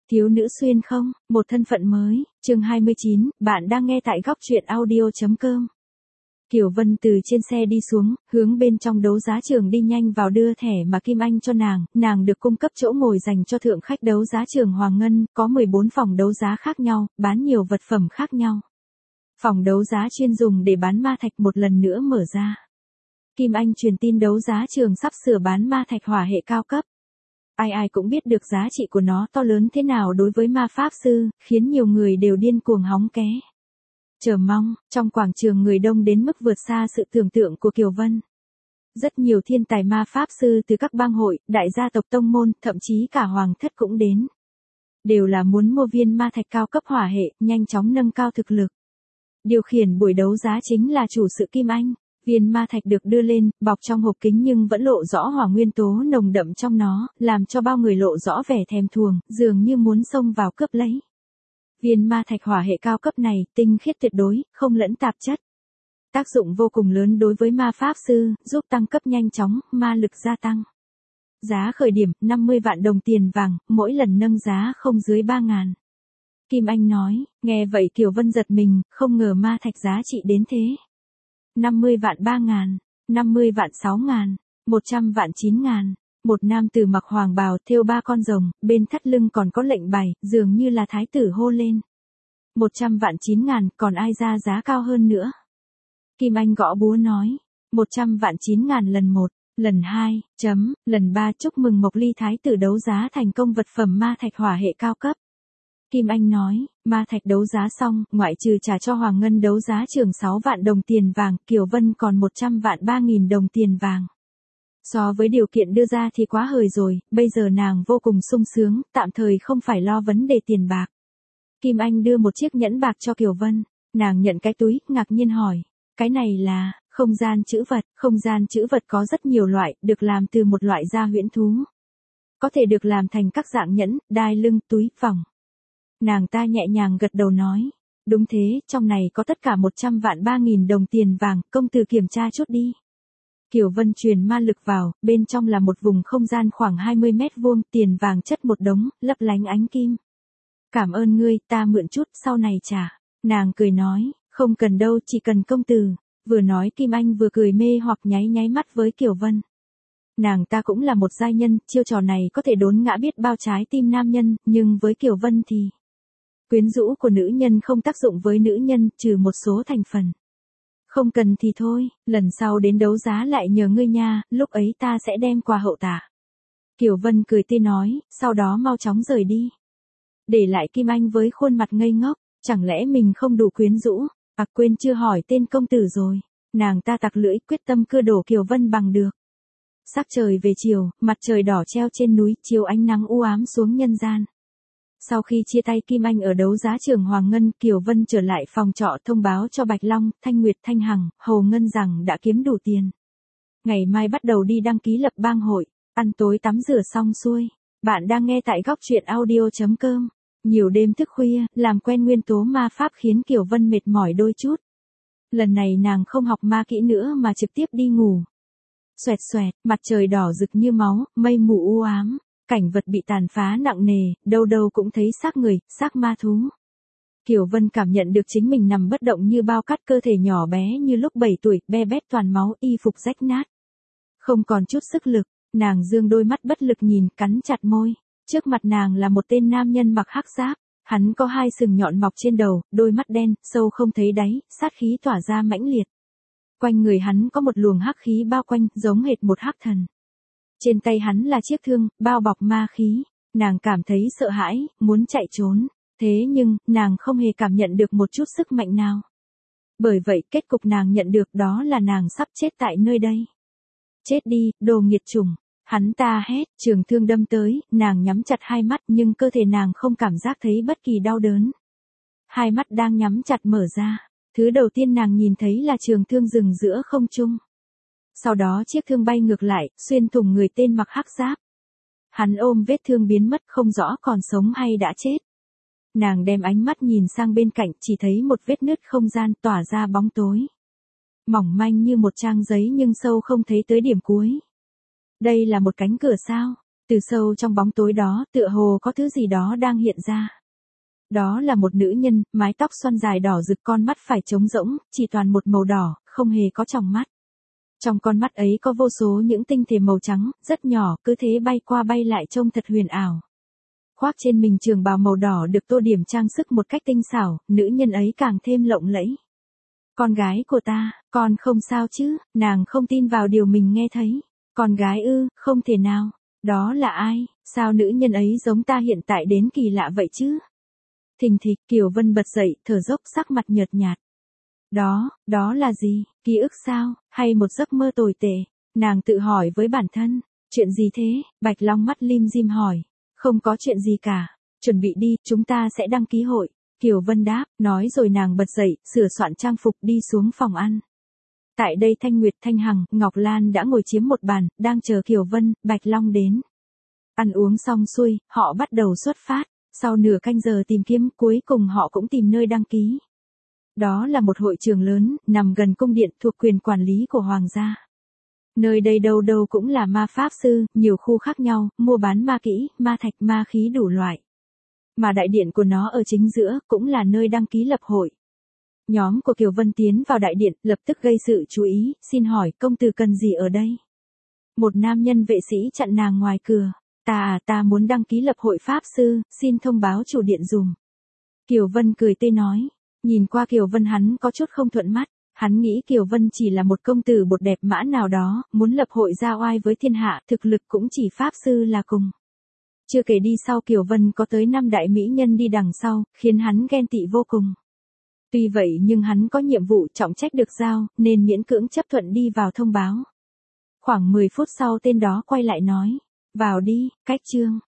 Thiếu nữ xuyên không, một thân phận mới, chương 29, bạn đang nghe tại góc truyện audio.com. Kiều Vân từ trên xe đi xuống, hướng bên trong đấu giá trường đi nhanh vào đưa thẻ mà Kim Anh cho nàng được cung cấp chỗ ngồi dành cho thượng khách đấu giá trường Hoàng Ngân, có 14 phòng đấu giá khác nhau, bán nhiều vật phẩm khác nhau. Phòng đấu giá chuyên dùng để bán ma thạch một lần nữa mở ra. Kim Anh truyền tin đấu giá trường sắp sửa bán ma thạch hỏa hệ cao cấp. Ai cũng biết được giá trị của nó to lớn thế nào đối với ma pháp sư, khiến nhiều người đều điên cuồng hóng ké. Chờ mong, trong quảng trường người đông đến mức vượt xa sự tưởng tượng của Kiều Vân. Rất nhiều thiên tài ma pháp sư từ các bang hội, đại gia tộc tông môn, thậm chí cả hoàng thất cũng đến. Đều là muốn mua viên ma thạch cao cấp hỏa hệ, nhanh chóng nâng cao thực lực. Điều khiển buổi đấu giá chính là chủ sự Kim Anh. Viên ma thạch được đưa lên, bọc trong hộp kính nhưng vẫn lộ rõ hỏa nguyên tố nồng đậm trong nó, làm cho bao người lộ rõ vẻ thèm thuồng, dường như muốn xông vào cướp lấy. Viên ma thạch hỏa hệ cao cấp này, tinh khiết tuyệt đối, không lẫn tạp chất. Tác dụng vô cùng lớn đối với ma pháp sư, giúp tăng cấp nhanh chóng, ma lực gia tăng. Giá khởi điểm, 50 vạn đồng tiền vàng, mỗi lần nâng giá không dưới 3.000. Kim Anh nói, nghe vậy Kiều Vân giật mình, không ngờ ma thạch giá trị đến thế. 50 vạn 3.000, 50 vạn 6.000, 100 vạn 9.000. Một nam tử mặc hoàng bào thêu 3 con rồng, bên thắt lưng còn có lệnh bài, dường như là thái tử hô lên. 100 vạn 9.000, còn ai ra giá cao hơn nữa? Kim Anh gõ búa nói, 100 vạn 9.000 lần 1, lần 2, lần 3 chúc mừng Mộc Ly thái tử đấu giá thành công vật phẩm ma thạch hỏa hệ cao cấp. Kim Anh nói, ma thạch đấu giá xong, ngoại trừ trả cho Hoàng Ngân đấu giá trường 6 vạn đồng tiền vàng, Kiều Vân còn 100 vạn 3.000 đồng tiền vàng. So với điều kiện đưa ra thì quá hời rồi, bây giờ nàng vô cùng sung sướng, tạm thời không phải lo vấn đề tiền bạc. Kim Anh đưa một chiếc nhẫn bạc cho Kiều Vân, nàng nhận cái túi, ngạc nhiên hỏi, cái này là, không gian chữ vật có rất nhiều loại, được làm từ một loại da huyễn thú. Có thể được làm thành các dạng nhẫn, đai lưng, túi, vòng. Nàng ta nhẹ nhàng gật đầu nói, đúng thế, trong này có tất cả 100 vạn 3.000 đồng tiền vàng, công tử kiểm tra chút đi. Kiều Vân truyền ma lực vào, bên trong là một vùng không gian khoảng 20 mét vuông, tiền vàng chất một đống, lấp lánh ánh kim. Cảm ơn ngươi, ta mượn chút, sau này trả. Nàng cười nói, không cần đâu, chỉ cần công tử. Vừa nói Kim Anh vừa cười mê hoặc nháy mắt với Kiều Vân. Nàng ta cũng là một giai nhân, chiêu trò này có thể đốn ngã biết bao trái tim nam nhân, nhưng với Kiều Vân thì quyến rũ của nữ nhân không tác dụng với nữ nhân, trừ một số thành phần. Không cần thì thôi, lần sau đến đấu giá lại nhờ ngươi nha, lúc ấy ta sẽ đem quà hậu tạ. Kiều Vân cười tươi nói, sau đó mau chóng rời đi. Để lại Kim Anh với khuôn mặt ngây ngốc, chẳng lẽ mình không đủ quyến rũ, quên chưa hỏi tên công tử rồi. Nàng ta tặc lưỡi quyết tâm cưa đổ Kiều Vân bằng được. Sắc trời về chiều, mặt trời đỏ treo trên núi, chiếu ánh nắng u ám xuống nhân gian. Sau khi chia tay Kim Anh ở đấu giá trường Hoàng Ngân, Kiều Vân trở lại phòng trọ thông báo cho Bạch Long, Thanh Nguyệt, Thanh Hằng, Hồ Ngân rằng đã kiếm đủ tiền. Ngày mai bắt đầu đi đăng ký lập bang hội, ăn tối tắm rửa xong xuôi. Bạn đang nghe tại góc truyện audio.com. Nhiều đêm thức khuya, làm quen nguyên tố ma pháp khiến Kiều Vân mệt mỏi đôi chút. Lần này nàng không học ma kỹ nữa mà trực tiếp đi ngủ. Xoẹt xoẹt, mặt trời đỏ rực như máu, mây mù u ám. Cảnh vật bị tàn phá nặng nề, đâu đâu cũng thấy xác người, xác ma thú. Kiều Vân cảm nhận được chính mình nằm bất động như bao cát, cơ thể nhỏ bé như lúc 7 tuổi, be bét toàn máu, y phục rách nát. Không còn chút sức lực, nàng dương đôi mắt bất lực nhìn, cắn chặt môi. Trước mặt nàng là một tên nam nhân mặc hắc giáp, hắn có 2 sừng nhọn mọc trên đầu, đôi mắt đen, sâu không thấy đáy, sát khí tỏa ra mãnh liệt. Quanh người hắn có một luồng hắc khí bao quanh, giống hệt một hắc thần. Trên tay hắn là chiếc thương, bao bọc ma khí. Nàng cảm thấy sợ hãi, muốn chạy trốn. Thế nhưng, nàng không hề cảm nhận được một chút sức mạnh nào. Bởi vậy, kết cục nàng nhận được đó là nàng sắp chết tại nơi đây. Chết đi, đồ nghiệt chủng. Hắn ta hét, trường thương đâm tới, nàng nhắm chặt hai mắt nhưng cơ thể nàng không cảm giác thấy bất kỳ đau đớn. Hai mắt đang nhắm chặt mở ra. Thứ đầu tiên nàng nhìn thấy là trường thương dừng giữa không trung. Sau đó chiếc thương bay ngược lại, xuyên thủng người tên mặc hắc giáp. Hắn ôm vết thương biến mất, không rõ còn sống hay đã chết. Nàng đem ánh mắt nhìn sang bên cạnh, chỉ thấy một vết nứt không gian tỏa ra bóng tối. Mỏng manh như một trang giấy nhưng sâu không thấy tới điểm cuối. Đây là một cánh cửa sao? Từ sâu trong bóng tối đó, tựa hồ có thứ gì đó đang hiện ra. Đó là một nữ nhân, mái tóc xoăn dài đỏ rực, con mắt phải trống rỗng, chỉ toàn một màu đỏ, không hề có tròng mắt. Trong con mắt ấy có vô số những tinh thể màu trắng, rất nhỏ, cứ thế bay qua bay lại trông thật huyền ảo. Khoác trên mình trường bào màu đỏ được tô điểm trang sức một cách tinh xảo, nữ nhân ấy càng thêm lộng lẫy. Con gái của ta, con không sao chứ, nàng không tin vào điều mình nghe thấy. Con gái ư, không thể nào. Đó là ai, sao nữ nhân ấy giống ta hiện tại đến kỳ lạ vậy chứ? Thình thịch, Kiều Vân bật dậy, thở dốc, sắc mặt nhợt nhạt. Đó là gì, ký ức sao, hay một giấc mơ tồi tệ? Nàng tự hỏi với bản thân, chuyện gì thế? Bạch Long mắt lim dim hỏi. Không có chuyện gì cả, chuẩn bị đi, chúng ta sẽ đăng ký hội. Kiều Vân đáp, nói rồi nàng bật dậy, sửa soạn trang phục đi xuống phòng ăn. Tại đây Thanh Nguyệt, Thanh Hằng, Ngọc Lan đã ngồi chiếm một bàn, đang chờ Kiều Vân, Bạch Long đến. Ăn uống xong xuôi, họ bắt đầu xuất phát. Sau nửa canh giờ tìm kiếm, cuối cùng họ cũng tìm nơi đăng ký. Đó là một hội trường lớn, nằm gần cung điện, thuộc quyền quản lý của Hoàng gia. Nơi đây đâu đâu cũng là ma pháp sư, nhiều khu khác nhau, mua bán ma kỹ, ma thạch, ma khí đủ loại. Mà đại điện của nó ở chính giữa, cũng là nơi đăng ký lập hội. Nhóm của Kiều Vân tiến vào đại điện, lập tức gây sự chú ý, xin hỏi công tử cần gì ở đây? Một nam nhân vệ sĩ chặn nàng ngoài cửa. Ta muốn đăng ký lập hội pháp sư, xin thông báo chủ điện dùm. Kiều Vân cười tươi nói. Nhìn qua Kiều Vân hắn có chút không thuận mắt. Hắn nghĩ Kiều Vân chỉ là một công tử bột đẹp mã nào đó, muốn lập hội ra oai với thiên hạ, thực lực cũng chỉ pháp sư là cùng. Chưa kể đi sau Kiều Vân có tới 5 đại mỹ nhân đi đằng sau, khiến hắn ghen tị vô cùng. Tuy vậy nhưng hắn có nhiệm vụ trọng trách được giao, nên miễn cưỡng chấp thuận đi vào thông báo. Khoảng 10 phút sau tên đó quay lại nói, vào đi, cách chương.